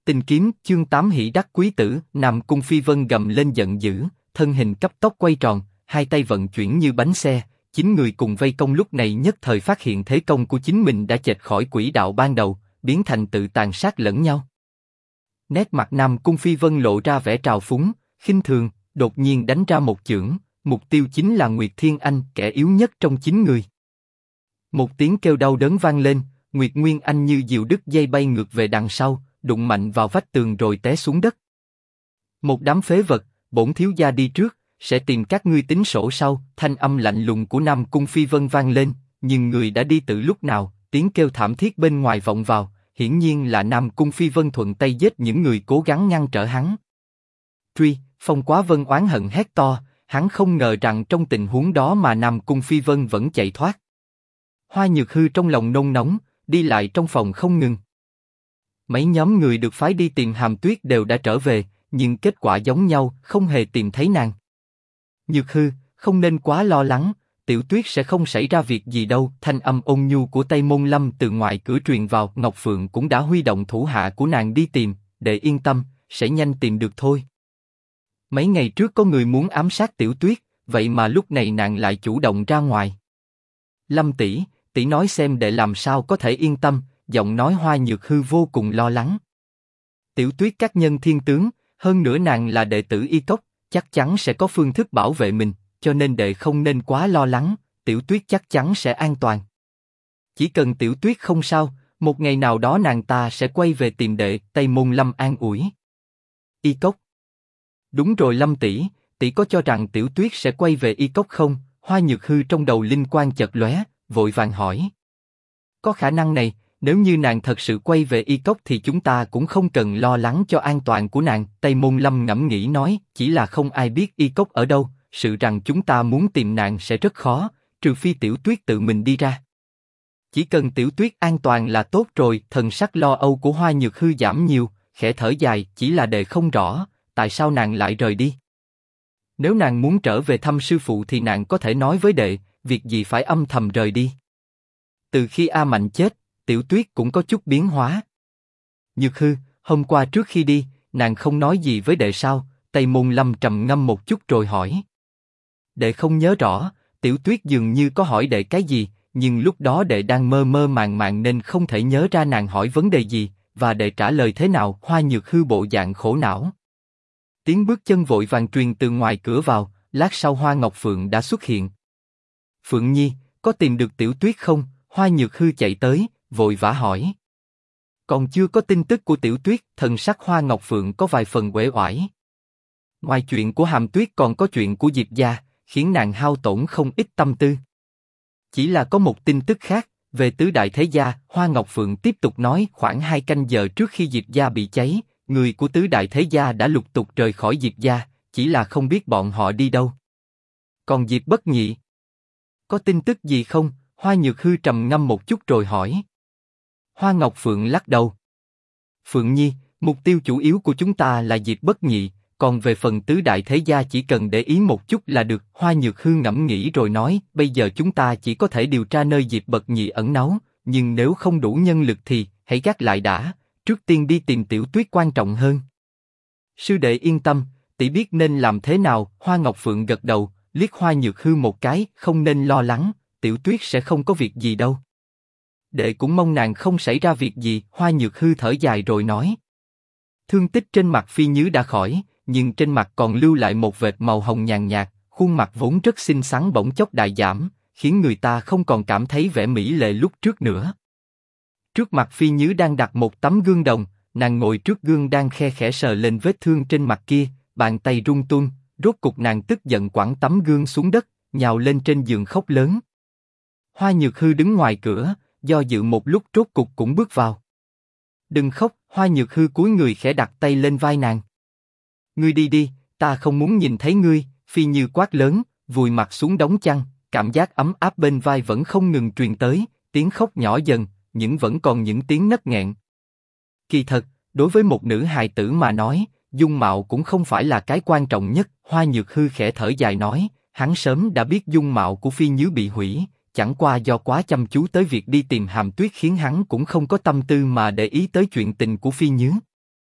Tình kiếm chương 8 hỷ đắc quý tử. Nam Cung Phi Vân gầm lên giận dữ, thân hình cấp tốc quay tròn, hai tay vận chuyển như bánh xe. 9 người cùng vây công lúc này nhất thời phát hiện thế công của chính mình đã chệch khỏi quỹ đạo ban đầu, biến thành tự tàn sát lẫn nhau. Nét mặt Nam Cung Phi Vân lộ ra vẻ trào phúng, khinh thường, đột nhiên đánh ra một chưởng, mục tiêu chính là Nguyệt Thiên Anh, kẻ yếu nhất trong 9 người. Một tiếng kêu đau đớn vang lên, Nguyệt Nguyên Anh như diều đứt dây bay ngược về đằng sau, đụng mạnh vào vách tường rồi té xuống đất. Một đám phế vật, bổn thiếu gia đi trước, sẽ tìm các ngươi tính sổ sau. Thanh âm lạnh lùng của Nam Cung Phi Vân vang lên, nhưng người đã đi từ lúc nào? Tiếng kêu thảm thiết bên ngoài vọng vào, hiển nhiên là Nam Cung Phi Vân thuận tay giết những người cố gắng ngăn trở hắn. Truy, Phong Quá Vân oán hận hét to, hắn không ngờ rằng trong tình huống đó mà Nam Cung Phi Vân vẫn chạy thoát. Hoa Nhược Hư trong lòng nôn nóng, đi lại trong phòng không ngừng. Mấy nhóm người được phái đi tìm Hàm Tuyết đều đã trở về, nhưng kết quả giống nhau, không hề tìm thấy nàng. Nhược Hư, không nên quá lo lắng, Tiểu Tuyết sẽ không xảy ra việc gì đâu. Thanh âm ôn nhu của Tây Môn Lâm từ ngoài cửa truyền vào. Ngọc Phượng cũng đã huy động thủ hạ của nàng đi tìm, để yên tâm, sẽ nhanh tìm được thôi. Mấy ngày trước có người muốn ám sát Tiểu Tuyết, vậy mà lúc này nàng lại chủ động ra ngoài. Lâm tỷ, tỷ nói xem đệ làm sao có thể yên tâm. Giọng nói Hoa Nhược Hư vô cùng lo lắng. Tiểu Tuyết các nhân thiên tướng, hơn nữa nàng là đệ tử Y Cốc, chắc chắn sẽ có phương thức bảo vệ mình, cho nên đệ không nên quá lo lắng. Tiểu Tuyết chắc chắn sẽ an toàn. Chỉ cần Tiểu Tuyết không sao, một ngày nào đó nàng ta sẽ quay về tìm đệ. Tây Môn Lâm an ủi. Y Cốc. Đúng rồi Lâm tỷ, tỷ có cho rằng Tiểu Tuyết sẽ quay về Y Cốc không? Hoa Nhược Hư trong đầu linh quang chợt lóe, vội vàng hỏi. Có khả năng này. Nếu như nàng thật sự quay về Y Cốc thì chúng ta cũng không cần lo lắng cho an toàn của nàng. Tây Môn Lâm ngẫm nghĩ nói, chỉ là không ai biết Y Cốc ở đâu, sự rằng chúng ta muốn tìm nàng sẽ rất khó, trừ phi Tiểu Tuyết tự mình đi ra. Chỉ cần Tiểu Tuyết an toàn là tốt rồi. Thần sắc lo âu của Hoa Nhược Hư giảm nhiều, khẽ thở dài, chỉ là đệ không rõ, tại sao nàng lại rời đi. Nếu nàng muốn trở về thăm sư phụ thì nàng có thể nói với đệ, việc gì phải âm thầm rời đi. Từ khi A Mạnh chết, Tiểu Tuyết cũng có chút biến hóa. Nhược Hư, hôm qua trước khi đi, nàng không nói gì với đệ sao? Tây Môn Lâm trầm ngâm một chút rồi hỏi. Đệ không nhớ rõ, Tiểu Tuyết dường như có hỏi đệ cái gì, nhưng lúc đó đệ đang mơ mơ màng màng nên không thể nhớ ra nàng hỏi vấn đề gì, và đệ trả lời thế nào. Hoa Nhược Hư bộ dạng khổ não. Tiếng bước chân vội vàng truyền từ ngoài cửa vào, lát sau Hoa Ngọc Phượng đã xuất hiện. Phượng Nhi, có tìm được Tiểu Tuyết không? Hoa Nhược Hư chạy tới, vội vã hỏi. Còn chưa có tin tức của Tiểu Tuyết. Thần sắc Hoa Ngọc Phượng có vài phần uể oải. Ngoài chuyện của Hàm Tuyết còn có chuyện của Diệp gia, khiến nàng hao tổn không ít tâm tư. Chỉ là có một tin tức khác, về tứ đại thế gia. Hoa Ngọc Phượng tiếp tục nói, khoảng 2 canh giờ trước khi Diệp gia bị cháy, người của tứ đại thế gia đã lục tục rời khỏi Diệp gia, chỉ là không biết bọn họ đi đâu. Còn Diệp Bất Nhị, có tin tức gì không? Hoa Nhược Hư trầm ngâm một chút rồi hỏi. Hoa Ngọc Phượng lắc đầu. Phượng Nhi, mục tiêu chủ yếu của chúng ta là Diệp Bất Nhị, còn về phần tứ đại thế gia chỉ cần để ý một chút là được. Hoa Nhược Hư ngẫm nghĩ rồi nói, bây giờ chúng ta chỉ có thể điều tra nơi Diệp Bất Nhị ẩn náu, nhưng nếu không đủ nhân lực thì hãy gác lại đã, trước tiên đi tìm Tiểu Tuyết quan trọng hơn. Sư đệ yên tâm, tỷ biết nên làm thế nào. Hoa Ngọc Phượng gật đầu, liếc Hoa Nhược Hư một cái, không nên lo lắng, Tiểu Tuyết sẽ không có việc gì đâu. Đệ cũng mong nàng không xảy ra việc gì. Hoa Nhược Hư thở dài rồi nói. Thương tích trên mặt Phi Nhứ đã khỏi, nhưng trên mặt còn lưu lại một vệt màu hồng nhàn nhạt, khuôn mặt vốn rất xinh xắn bỗng chốc đại giảm, khiến người ta không còn cảm thấy vẻ mỹ lệ lúc trước nữa. Trước mặt Phi Nhứ đang đặt một tấm gương đồng, nàng ngồi trước gương đang khe khẽ sờ lên vết thương trên mặt kia, bàn tay run run, rốt cục nàng tức giận quẳng tấm gương xuống đất, nhào lên trên giường khóc lớn. Hoa Nhược Hư đứng ngoài cửa, do dự một lúc rốt cục cũng bước vào. Đừng khóc. Hoa Nhược Hư cúi người khẽ đặt tay lên vai nàng. Ngươi đi đi, ta không muốn nhìn thấy ngươi. Phi Như quát lớn, vùi mặt xuống đóng chăn, cảm giác ấm áp bên vai vẫn không ngừng truyền tới, tiếng khóc nhỏ dần, nhưng vẫn còn những tiếng nấc nghẹn. Kỳ thật, đối với một nữ hài tử mà nói, dung mạo cũng không phải là cái quan trọng nhất. Hoa Nhược Hư khẽ thở dài nói, hắn sớm đã biết dung mạo của Phi Như bị hủy, chẳng qua do quá chăm chú tới việc đi tìm Hàm Tuyết khiến hắn cũng không có tâm tư mà để ý tới chuyện tình của Phi Như.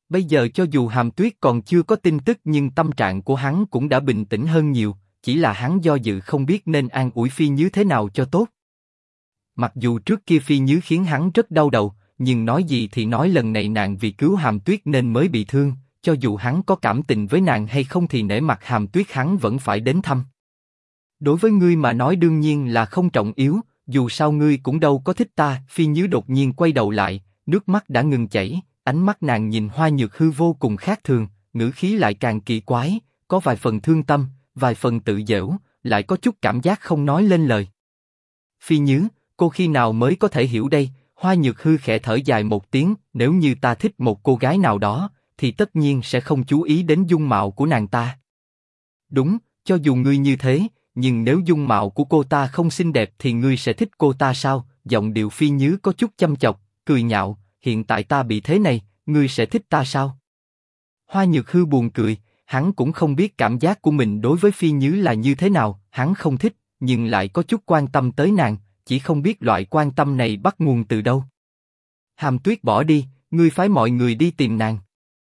Bây giờ cho dù Hàm Tuyết còn chưa có tin tức nhưng tâm trạng của hắn cũng đã bình tĩnh hơn nhiều, chỉ là hắn do dự không biết nên an ủi Phi Nhứ thế nào cho tốt. Mặc dù trước kia Phi Nhứ khiến hắn rất đau đầu, nhưng nói gì thì nói lần này nàng vì cứu Hàm Tuyết nên mới bị thương, cho dù hắn có cảm tình với nàng hay không thì nể mặt Hàm Tuyết hắn vẫn phải đến thăm. Đối với ngươi mà nói đương nhiên là không trọng yếu, dù sao ngươi cũng đâu có thích ta. Phi Nhứ đột nhiên quay đầu lại, nước mắt đã ngừng chảy, ánh mắt nàng nhìn Hoa Nhược Hư vô cùng khác thường, ngữ khí lại càng kỳ quái, có vài phần thương tâm, vài phần tự giễu, lại có chút cảm giác không nói lên lời. Phi Nhứ, cô khi nào mới có thể hiểu đây? Hoa Nhược Hư khẽ thở dài một tiếng, nếu như ta thích một cô gái nào đó, thì tất nhiên sẽ không chú ý đến dung mạo của nàng ta. Đúng, cho dù ngươi như thế, nhưng nếu dung mạo của cô ta không xinh đẹp thì ngươi sẽ thích cô ta sao? Giọng điệu Phi Nhứ có chút châm chọc, cười nhạo, hiện tại ta bị thế này, ngươi sẽ thích ta sao? Hoa Nhược Hư buồn cười, hắn cũng không biết cảm giác của mình đối với Phi Nhứ là như thế nào, hắn không thích, nhưng lại có chút quan tâm tới nàng, chỉ không biết loại quan tâm này bắt nguồn từ đâu. Hàm Tuyết bỏ đi, ngươi phái mọi người đi tìm nàng.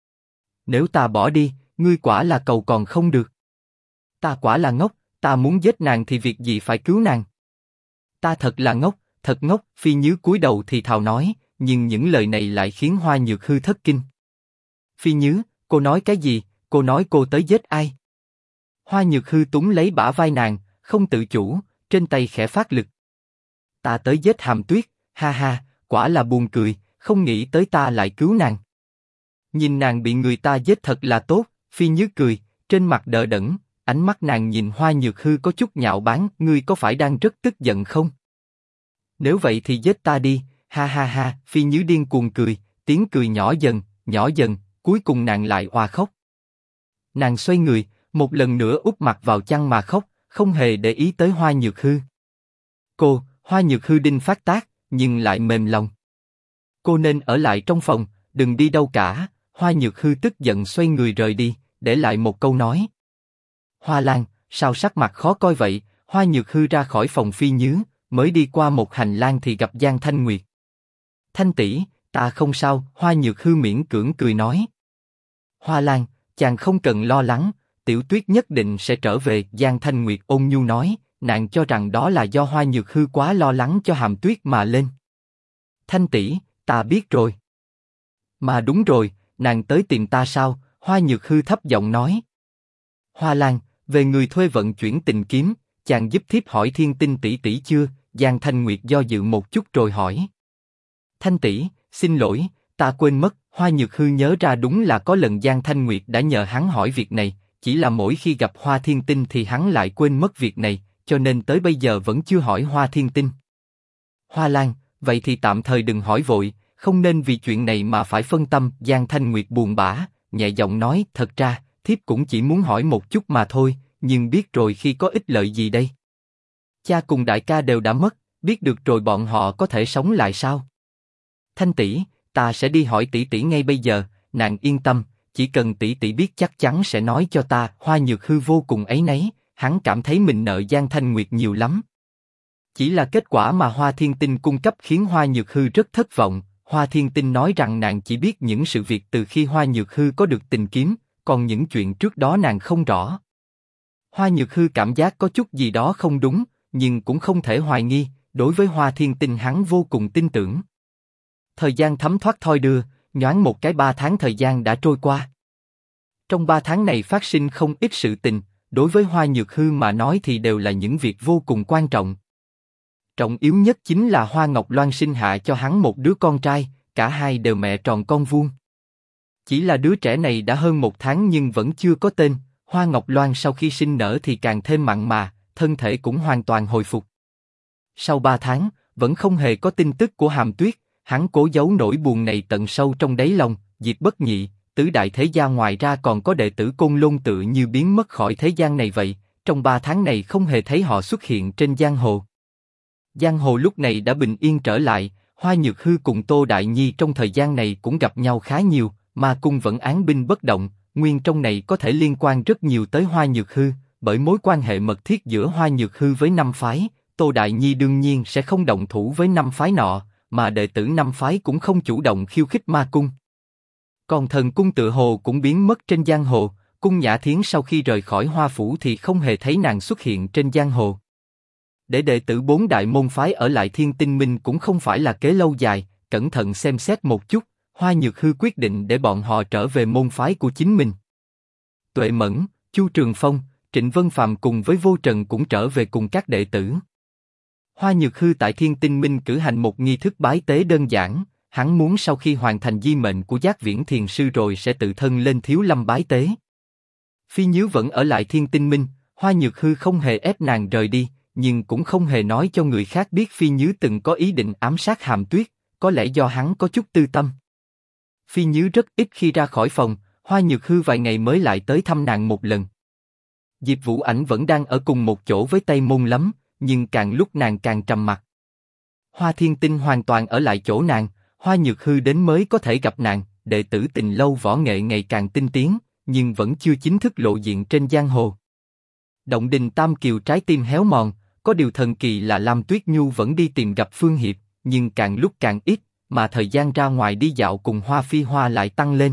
Nếu ta bỏ đi, ngươi quả là cầu còn không được. Ta quả là ngốc, ta muốn giết nàng thì việc gì phải cứu nàng? Ta thật là ngốc, thật ngốc. Phi Nhứ cúi đầu thì thào nói, nhưng những lời này lại khiến Hoa Nhược Hư thất kinh. Phi Nhứ, cô nói cái gì? Cô nói cô tới giết ai? Hoa Nhược Hư túm lấy bả vai nàng, không tự chủ, trên tay khẽ phát lực. Ta tới giết Hàm Tuyết, ha ha, quả là buồn cười, không nghĩ tới ta lại cứu nàng. Nhìn nàng bị người ta giết thật là tốt. Phi Nhứ cười, trên mặt đờ đẫn, ánh mắt nàng nhìn Hoa Nhược Hư có chút nhạo báng, ngươi có phải đang rất tức giận không? Nếu vậy thì giết ta đi, ha ha ha. Phi Nhứ điên cuồng cười, tiếng cười nhỏ dần, cuối cùng nàng lại òa khóc. Nàng xoay người, một lần nữa úp mặt vào chăn mà khóc, không hề để ý tới Hoa Nhược Hư. Hoa Nhược Hư đinh phát tác, nhưng lại mềm lòng. Cô nên ở lại trong phòng, đừng đi đâu cả. Hoa Nhược Hư tức giận xoay người rời đi, để lại một câu nói. Hoa Lan, sao sắc mặt khó coi vậy? Hoa Nhược Hư ra khỏi phòng Phi Nhứ, mới đi qua một hành lang thì gặp Giang Thanh Nguyệt. Thanh tỷ, ta không sao. Hoa Nhược Hư miễn cưỡng cười nói. Hoa Lan, chàng không cần lo lắng, Tiểu Tuyết nhất định sẽ trở về. Giang Thanh Nguyệt ôn nhu nói, nàng cho rằng đó là do Hoa Nhược Hư quá lo lắng cho Hàm Tuyết mà lên. Thanh tỷ, ta biết rồi. Mà đúng rồi, nàng tới tìm ta sao? Hoa Nhược Hư thấp giọng nói. Hoa Lan, về người thuê vận chuyển tình kiếm, chàng giúp thiếp hỏi Thiên Tinh tỷ tỷ chưa? Giang Thanh Nguyệt do dự một chút rồi hỏi. Thanh tỷ, xin lỗi, ta quên mất. Hoa Nhược Hư nhớ ra đúng là có lần Giang Thanh Nguyệt đã nhờ hắn hỏi việc này, chỉ là mỗi khi gặp Hoa Thiên Tinh thì hắn lại quên mất việc này, cho nên tới bây giờ vẫn chưa hỏi Hoa Thiên Tinh. Hoa Lan, vậy thì tạm thời đừng hỏi vội, không nên vì chuyện này mà phải phân tâm. Giang Thanh Nguyệt buồn bã, nhẹ giọng nói, thật ra, thiếp cũng chỉ muốn hỏi một chút mà thôi, nhưng biết rồi khi có ích lợi gì đây? Cha cùng đại ca đều đã mất, biết được rồi bọn họ có thể sống lại sao? Thanh tỷ, ta sẽ đi hỏi tỷ tỷ ngay bây giờ, nàng yên tâm, chỉ cần tỷ tỷ biết chắc chắn sẽ nói cho ta. Hoa Nhược Hư vô cùng áy náy, hắn cảm thấy mình nợ Giang Thanh Nguyệt nhiều lắm. Chỉ là kết quả mà Hoa Thiên Tinh cung cấp khiến Hoa Nhược Hư rất thất vọng. Hoa Thiên Tinh nói rằng nàng chỉ biết những sự việc từ khi Hoa Nhược Hư có được tình kiếm, còn những chuyện trước đó nàng không rõ. Hoa Nhược Hư cảm giác có chút gì đó không đúng, nhưng cũng không thể hoài nghi, đối với Hoa Thiên Tinh hắn vô cùng tin tưởng. Thời gian thấm thoát thoi đưa, nhoáng một cái 3 tháng thời gian đã trôi qua. Trong 3 tháng này phát sinh không ít sự tình, đối với Hoa Nhược Hư mà nói thì đều là những việc vô cùng quan trọng. Trọng yếu nhất chính là Hoa Ngọc Loan sinh hạ cho hắn một đứa con trai, cả hai đều mẹ tròn con vuông. Chỉ là đứa trẻ này đã hơn 1 tháng nhưng vẫn chưa có tên. Hoa Ngọc Loan sau khi sinh nở thì càng thêm mặn mà, thân thể cũng hoàn toàn hồi phục. Sau 3 tháng, vẫn không hề có tin tức của Hàm Tuyết, hắn cố giấu nỗi buồn này tận sâu trong đáy lòng. Diệp Bất Nhị, tứ đại thế gia ngoài ra còn có đệ tử Côn Lôn tự như biến mất khỏi thế gian này vậy, trong 3 tháng này không hề thấy họ xuất hiện trên giang hồ. Giang hồ lúc này đã bình yên trở lại, Hoa Nhược Hư cùng Tô Đại Nhi trong thời gian này cũng gặp nhau khá nhiều, mà cung vẫn án binh bất động, nguyên trong này có thể liên quan rất nhiều tới Hoa Nhược Hư, bởi mối quan hệ mật thiết giữa Hoa Nhược Hư với 5 phái, Tô Đại Nhi đương nhiên sẽ không động thủ với 5 phái nọ, mà đệ tử 5 phái cũng không chủ động khiêu khích ma cung. Còn thần cung tự hồ cũng biến mất trên giang hồ, Cung Nhã Thiến sau khi rời khỏi Hoa Phủ thì không hề thấy nàng xuất hiện trên giang hồ. Để đệ tử 4 đại môn phái ở lại Thiên Tinh Minh cũng không phải là kế lâu dài, cẩn thận xem xét một chút, Hoa Nhược Hư quyết định để bọn họ trở về môn phái của chính mình. Tuệ Mẫn, Chu Trường Phong, Trịnh Vân Phàm cùng với Vô Trần cũng trở về cùng các đệ tử. Hoa Nhược Hư tại Thiên Tinh Minh cử hành một nghi thức bái tế đơn giản, hắn muốn sau khi hoàn thành di mệnh của Giác Viễn Thiền Sư rồi sẽ tự thân lên Thiếu Lâm bái tế. Phi Nhứ vẫn ở lại Thiên Tinh Minh, Hoa Nhược Hư không hề ép nàng rời đi, nhưng cũng không hề nói cho người khác biết Phi Nhứ từng có ý định ám sát Hàm Tuyết, có lẽ do hắn có chút tư tâm. Phi Nhứ rất ít khi ra khỏi phòng, Hoa Nhược Hư vài ngày mới lại tới thăm nàng một lần. Diệp Vũ Ảnh vẫn đang ở cùng một chỗ với Tây Môn lắm, nhưng càng lúc nàng càng trầm mặc. Hoa Thiên Tinh hoàn toàn ở lại chỗ nàng, Hoa Nhược Hư đến mới có thể gặp nàng, đệ tử Tình Lâu võ nghệ ngày càng tinh tiến, nhưng vẫn chưa chính thức lộ diện trên giang hồ. Động Đình Tam Kiều trái tim héo mòn, có điều thần kỳ là Lam Tuyết Nhu vẫn đi tìm gặp Phương Hiệp, nhưng càng lúc càng ít, mà thời gian ra ngoài đi dạo cùng Hoa Phi Hoa lại tăng lên.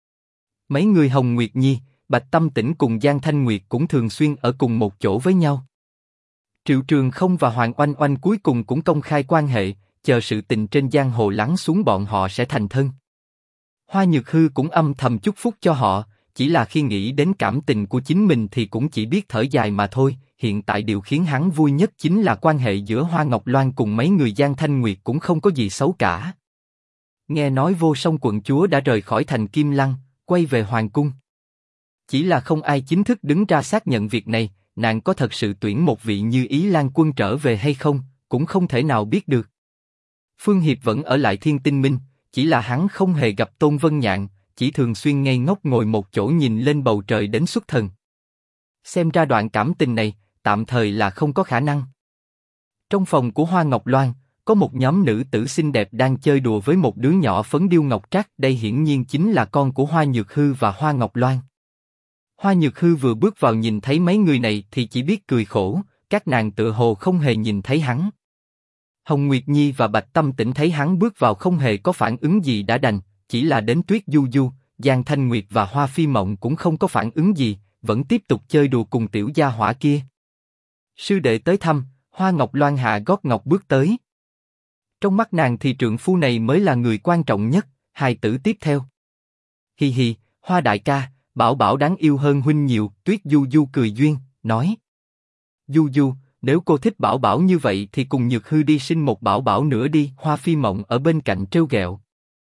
Mấy người Hồng Nguyệt Nhi, Bạch Tâm Tĩnh cùng Giang Thanh Nguyệt cũng thường xuyên ở cùng một chỗ với nhau. Triệu Trường Không và Hoàng Oanh Oanh cuối cùng cũng công khai quan hệ, chờ sự tình trên giang hồ lắng xuống bọn họ sẽ thành thân. Hoa Nhược Hư cũng âm thầm chúc phúc cho họ, chỉ là khi nghĩ đến cảm tình của chính mình thì cũng chỉ biết thở dài mà thôi. Hiện tại điều khiến hắn vui nhất chính là quan hệ giữa Hoa Ngọc Loan cùng mấy người Giang Thanh Nguyệt cũng không có gì xấu cả. Nghe nói Vô Song quận chúa đã rời khỏi thành Kim Lăng, quay về hoàng cung. Chỉ là không ai chính thức đứng ra xác nhận việc này, nàng có thật sự tuyển một vị như Ý Lan Quân trở về hay không, cũng không thể nào biết được. Phương Hiệp vẫn ở lại Thiên Tinh Minh, chỉ là hắn không hề gặp Tôn Vân Nhạn, chỉ thường xuyên ngây ngốc ngồi một chỗ nhìn lên bầu trời đến xuất thần. Xem ra đoạn cảm tình này, tạm thời là không có khả năng. Trong phòng của Hoa Ngọc Loan, có một nhóm nữ tử xinh đẹp đang chơi đùa với một đứa nhỏ phấn điêu ngọc trác, đây hiển nhiên chính là con của Hoa Nhược Hư và Hoa Ngọc Loan. Hoa Nhược Hư vừa bước vào nhìn thấy mấy người này thì chỉ biết cười khổ, các nàng tựa hồ không hề nhìn thấy hắn. Hồng Nguyệt Nhi và Bạch Tâm Tĩnh thấy hắn bước vào không hề có phản ứng gì đã đành, chỉ là đến Tuyết Du Du, Giang Thanh Nguyệt và Hoa Phi Mộng cũng không có phản ứng gì, vẫn tiếp tục chơi đùa cùng tiểu gia hỏa kia. Sư đệ tới thăm, Hoa Ngọc Loan hạ gót ngọc bước tới. Trong mắt nàng thì trượng phu này mới là người quan trọng nhất, hài tử tiếp theo. Hi hi, Hoa đại ca, Bảo Bảo đáng yêu hơn huynh nhiều, Tuyết Du Du cười duyên, nói. Du Du, nếu cô thích Bảo Bảo như vậy thì cùng Nhược Hư đi sinh một Bảo Bảo nữa đi, Hoa Phi Mộng ở bên cạnh trêu ghẹo.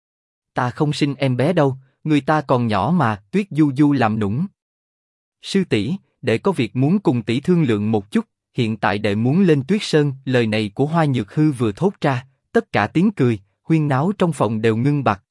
Ta không sinh em bé đâu, người ta còn nhỏ mà, Tuyết Du Du làm nũng. Sư tỷ, đệ có việc muốn cùng tỷ thương lượng một chút, hiện tại đệ muốn lên Tuyết Sơn, lời này của Hoa Nhược Hư vừa thốt ra, tất cả tiếng cười, huyên náo trong phòng đều ngưng bặt.